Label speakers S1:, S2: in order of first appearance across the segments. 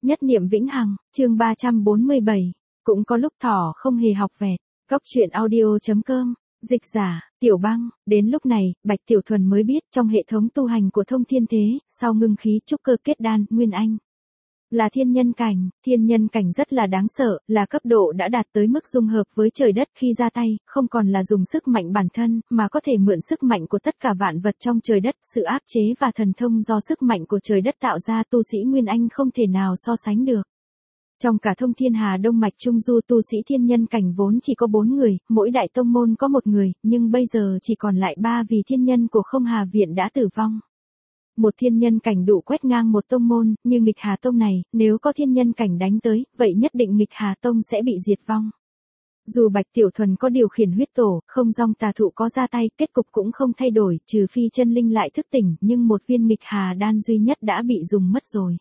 S1: Nhất niệm vĩnh hằng, chương 347. Cũng có lúc thỏ không hề học vẹt. Góc truyện audio.com. Dịch giả, Tiểu Băng. Đến lúc này, Bạch Tiểu Thuần mới biết trong hệ thống tu hành của Thông Thiên Thế, sau ngưng khí trúc cơ kết đan, Nguyên Anh là thiên nhân cảnh rất là đáng sợ, là cấp độ đã đạt tới mức dung hợp với trời đất khi ra tay, không còn là dùng sức mạnh bản thân, mà có thể mượn sức mạnh của tất cả vạn vật trong trời đất, sự áp chế và thần thông do sức mạnh của trời đất tạo ra tu sĩ Nguyên Anh không thể nào so sánh được. Trong cả Thông Thiên Hà Đông Mạch Trung Du tu sĩ thiên nhân cảnh vốn chỉ có 4 người, mỗi đại tông môn có 1 người, nhưng bây giờ chỉ còn lại 3 vì thiên nhân của Không Hà Viện đã tử vong. Một thiên nhân cảnh đủ quét ngang một tông môn, như Nghịch Hà Tông này, nếu có thiên nhân cảnh đánh tới, vậy nhất định Nghịch Hà Tông sẽ bị diệt vong. Dù Bạch Tiểu Thuần có điều khiển huyết tổ, không dòng tà thụ có ra tay, kết cục cũng không thay đổi, trừ phi chân linh lại thức tỉnh, nhưng một viên Nghịch Hà đan duy nhất đã bị dùng mất rồi.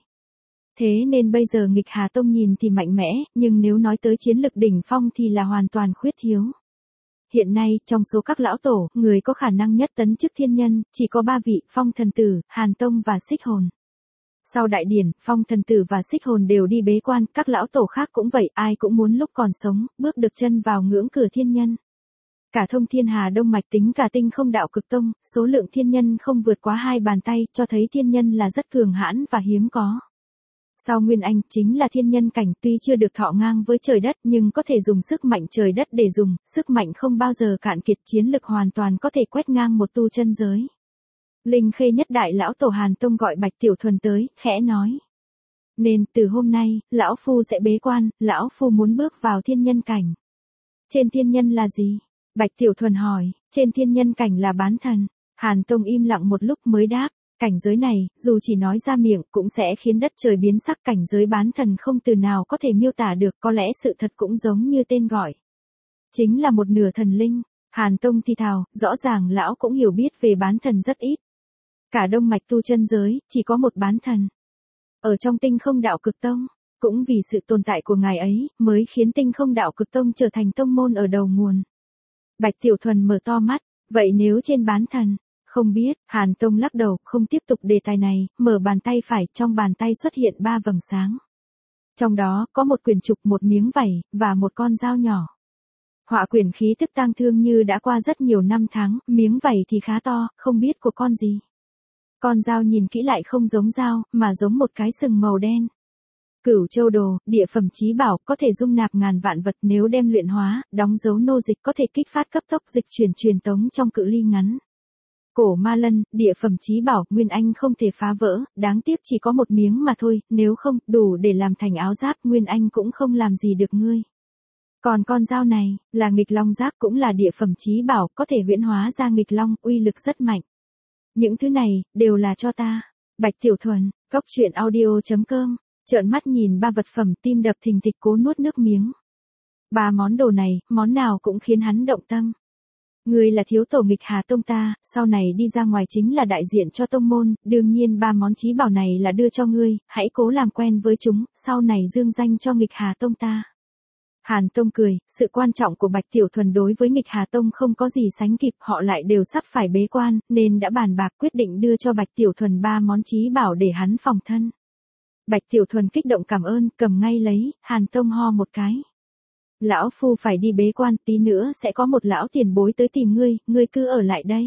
S1: Thế nên bây giờ Nghịch Hà Tông nhìn thì mạnh mẽ, nhưng nếu nói tới chiến lực đỉnh phong thì là hoàn toàn khuyết thiếu. Hiện nay, trong số các lão tổ, người có khả năng nhất tấn chức thiên nhân, chỉ có 3 vị, Phong Thần Tử, Hàn Tông và Xích Hồn. Sau đại điển, Phong Thần Tử và Xích Hồn đều đi bế quan, các lão tổ khác cũng vậy, ai cũng muốn lúc còn sống, bước được chân vào ngưỡng cửa thiên nhân. Cả Thông Thiên Hà Đông Mạch tính cả Tinh Không Đạo Cực Tông, số lượng thiên nhân không vượt quá 2 bàn tay, cho thấy thiên nhân là rất cường hãn và hiếm có. Sau Nguyên Anh chính là thiên nhân cảnh, tuy chưa được thọ ngang với trời đất nhưng có thể dùng sức mạnh trời đất để dùng, sức mạnh không bao giờ cạn kiệt, chiến lực hoàn toàn có thể quét ngang một tu chân giới. Linh Khê nhất đại lão tổ Hàn Tông gọi Bạch Tiểu Thuần tới, khẽ nói. Nên từ hôm nay, lão phu sẽ bế quan, lão phu muốn bước vào thiên nhân cảnh. Trên thiên nhân là gì? Bạch Tiểu Thuần hỏi, trên thiên nhân cảnh là bán thần. Hàn Tông im lặng một lúc mới đáp. Cảnh giới này, dù chỉ nói ra miệng cũng sẽ khiến đất trời biến sắc, cảnh giới bán thần không từ nào có thể miêu tả được, có lẽ sự thật cũng giống như tên gọi. Chính là một nửa thần linh. Hàn Tông thì thào, rõ ràng lão cũng hiểu biết về bán thần rất ít. Cả Đông Mạch tu chân giới, chỉ có một bán thần. Ở trong Tinh Không Đạo Cực Tông, cũng vì sự tồn tại của ngài ấy, mới khiến Tinh Không Đạo Cực Tông trở thành tông môn ở đầu nguồn. Bạch Tiểu Thuần mở to mắt, vậy nếu trên bán thần? Không biết, Hàn Tông lắc đầu, không tiếp tục đề tài này, mở bàn tay phải, trong bàn tay xuất hiện 3 vầng sáng. Trong đó, có một quyển trục, một miếng vảy, và một con dao nhỏ. Họa quyển khí tức tang thương như đã qua rất nhiều năm tháng, miếng vảy thì khá to, không biết của con gì. Con dao nhìn kỹ lại không giống dao, mà giống một cái sừng màu đen. Cửu Châu Đồ, địa phẩm chí bảo, có thể dung nạp ngàn vạn vật, nếu đem luyện hóa, đóng dấu nô dịch, có thể kích phát cấp tốc dịch chuyển truyền tống trong cự ly ngắn. Cổ Ma Lân, địa phẩm chí bảo, Nguyên Anh không thể phá vỡ, đáng tiếc chỉ có một miếng mà thôi, nếu không, đủ để làm thành áo giáp, Nguyên Anh cũng không làm gì được ngươi. Còn con dao này, là Nghịch Long giáp, cũng là địa phẩm chí bảo, có thể huyễn hóa ra Nghịch Long, uy lực rất mạnh. Những thứ này, đều là cho ta. Bạch Tiểu Thuần, góc truyện audio.com, trợn mắt nhìn 3 vật phẩm, tim đập thình thịch, cố nuốt nước miếng. 3 món đồ này, món nào cũng khiến hắn động tâm. Ngươi là thiếu tổ Nghịch Hà Tông ta, sau này đi ra ngoài chính là đại diện cho tông môn, đương nhiên 3 món chí bảo này là đưa cho ngươi, hãy cố làm quen với chúng, sau này dương danh cho Nghịch Hà Tông ta. Hàn Tông cười, sự quan trọng của Bạch Tiểu Thuần đối với Nghịch Hà Tông không có gì sánh kịp, họ lại đều sắp phải bế quan, nên đã bàn bạc quyết định đưa cho Bạch Tiểu Thuần 3 món chí bảo để hắn phòng thân. Bạch Tiểu Thuần kích động cảm ơn, cầm ngay lấy, Hàn Tông ho một cái. Lão phu phải đi bế quan, tí nữa sẽ có một lão tiền bối tới tìm ngươi cứ ở lại đây.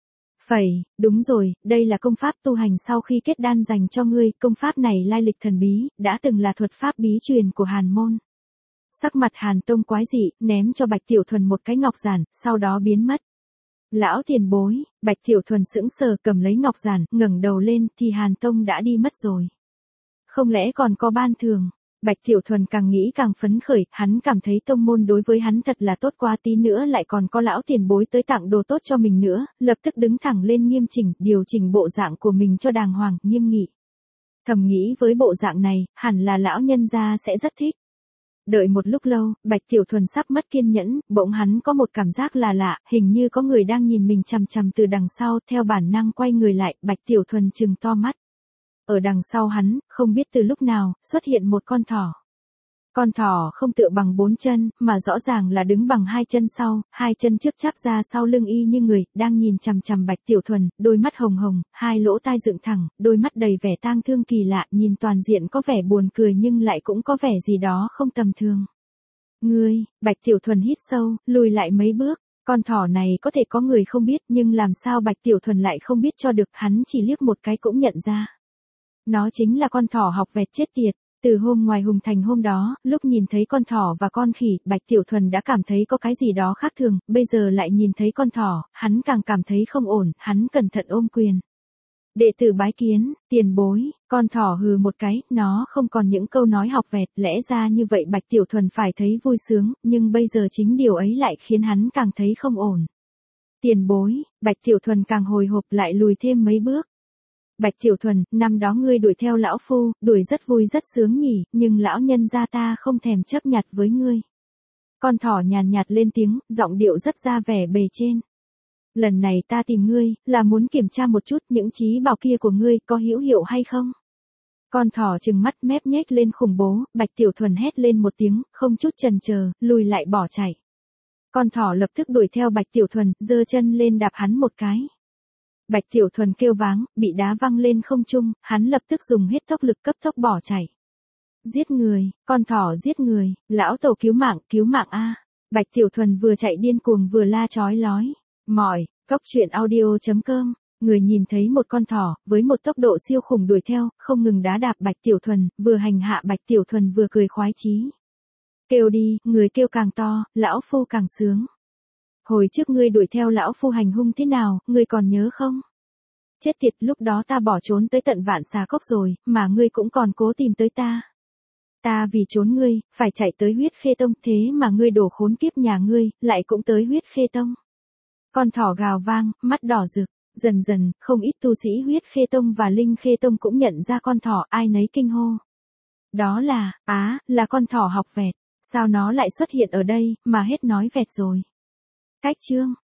S1: Đúng rồi, đây là công pháp tu hành sau khi kết đan dành cho ngươi, công pháp này lai lịch thần bí, đã từng là thuật pháp bí truyền của Hàn môn. Sắc mặt Hàn Tông quái dị, ném cho Bạch Tiểu Thuần một cái ngọc giản, sau đó biến mất. Lão tiền bối, Bạch Tiểu Thuần sững sờ cầm lấy ngọc giản, ngẩng đầu lên, thì Hàn Tông đã đi mất rồi. Không lẽ còn có ban thường? Bạch Tiểu Thuần càng nghĩ càng phấn khởi, hắn cảm thấy tông môn đối với hắn thật là tốt quá, tí nữa lại còn có lão tiền bối tới tặng đồ tốt cho mình nữa, lập tức đứng thẳng lên nghiêm chỉnh, điều chỉnh bộ dạng của mình cho đàng hoàng, nghiêm nghị. Thầm nghĩ với bộ dạng này, hẳn là lão nhân gia sẽ rất thích. Đợi một lúc lâu, Bạch Tiểu Thuần sắp mất kiên nhẫn, bỗng hắn có một cảm giác là lạ, hình như có người đang nhìn mình chằm chằm từ đằng sau, theo bản năng quay người lại, Bạch Tiểu Thuần trừng to mắt. Ở đằng sau hắn, không biết từ lúc nào, xuất hiện một con thỏ. Con thỏ không tựa bằng 4 chân, mà rõ ràng là đứng bằng 2 chân sau, 2 chân trước chắp ra sau lưng y như người, đang nhìn chằm chằm Bạch Tiểu Thuần, đôi mắt hồng hồng, hai lỗ tai dựng thẳng, đôi mắt đầy vẻ tang thương kỳ lạ, nhìn toàn diện có vẻ buồn cười nhưng lại cũng có vẻ gì đó không tầm thường. Ngươi, Bạch Tiểu Thuần hít sâu, lùi lại mấy bước. Con thỏ này có thể có người không biết nhưng làm sao Bạch Tiểu Thuần lại không biết cho được, hắn chỉ liếc một cái cũng nhận ra. Nó chính là con thỏ học vẹt chết tiệt. Từ hôm ngoài Hùng Thành hôm đó, lúc nhìn thấy con thỏ và con khỉ, Bạch Tiểu Thuần đã cảm thấy có cái gì đó khác thường, bây giờ lại nhìn thấy con thỏ, hắn càng cảm thấy không ổn, hắn cẩn thận ôm quyền. Đệ tử bái kiến, tiền bối, con thỏ hừ một cái, nó không còn những câu nói học vẹt, lẽ ra như vậy Bạch Tiểu Thuần phải thấy vui sướng, nhưng bây giờ chính điều ấy lại khiến hắn càng thấy không ổn. Tiền bối, Bạch Tiểu Thuần càng hồi hộp lại lùi thêm mấy bước. Bạch Tiểu Thuần, năm đó ngươi đuổi theo lão phu, đuổi rất vui rất sướng nhỉ, nhưng lão nhân gia ta không thèm chấp nhặt với ngươi. Con thỏ nhàn nhạt lên tiếng, giọng điệu rất ra vẻ bề trên. Lần này ta tìm ngươi, là muốn kiểm tra một chút những trí bảo kia của ngươi có hữu hiệu hay không. Con thỏ trừng mắt mép nhếch lên khủng bố, Bạch Tiểu Thuần hét lên một tiếng, không chút chần chờ, lùi lại bỏ chạy. Con thỏ lập tức đuổi theo Bạch Tiểu Thuần, giơ chân lên đạp hắn một cái. Bạch Tiểu Thuần kêu váng, bị đá văng lên không trung, hắn lập tức dùng hết tốc lực cấp tốc bỏ chạy. Giết người, con thỏ giết người, lão tổ cứu mạng a. Bạch Tiểu Thuần vừa chạy điên cuồng vừa la chói lói. Mỏi, cóc truyện audio.com, người nhìn thấy một con thỏ, với một tốc độ siêu khủng đuổi theo, không ngừng đá đạp Bạch Tiểu Thuần, vừa hành hạ Bạch Tiểu Thuần vừa cười khoái chí. Kêu đi, người kêu càng to, lão phu càng sướng. Hồi trước ngươi đuổi theo lão phu hành hung thế nào, ngươi còn nhớ không? Chết tiệt, lúc đó ta bỏ trốn tới tận Vạn Xà Cốc rồi, mà ngươi cũng còn cố tìm tới ta. Ta vì trốn ngươi, phải chạy tới Huyết Khê Tông, thế mà ngươi đổ khốn kiếp nhà ngươi, lại cũng tới Huyết Khê Tông. Con thỏ gào vang, mắt đỏ rực, dần dần, không ít tu sĩ Huyết Khê Tông và Linh Khê Tông cũng nhận ra con thỏ, ai nấy kinh hô. Đó là, là con thỏ học vẹt, sao nó lại xuất hiện ở đây, mà hết nói vẹt rồi. Cách chương.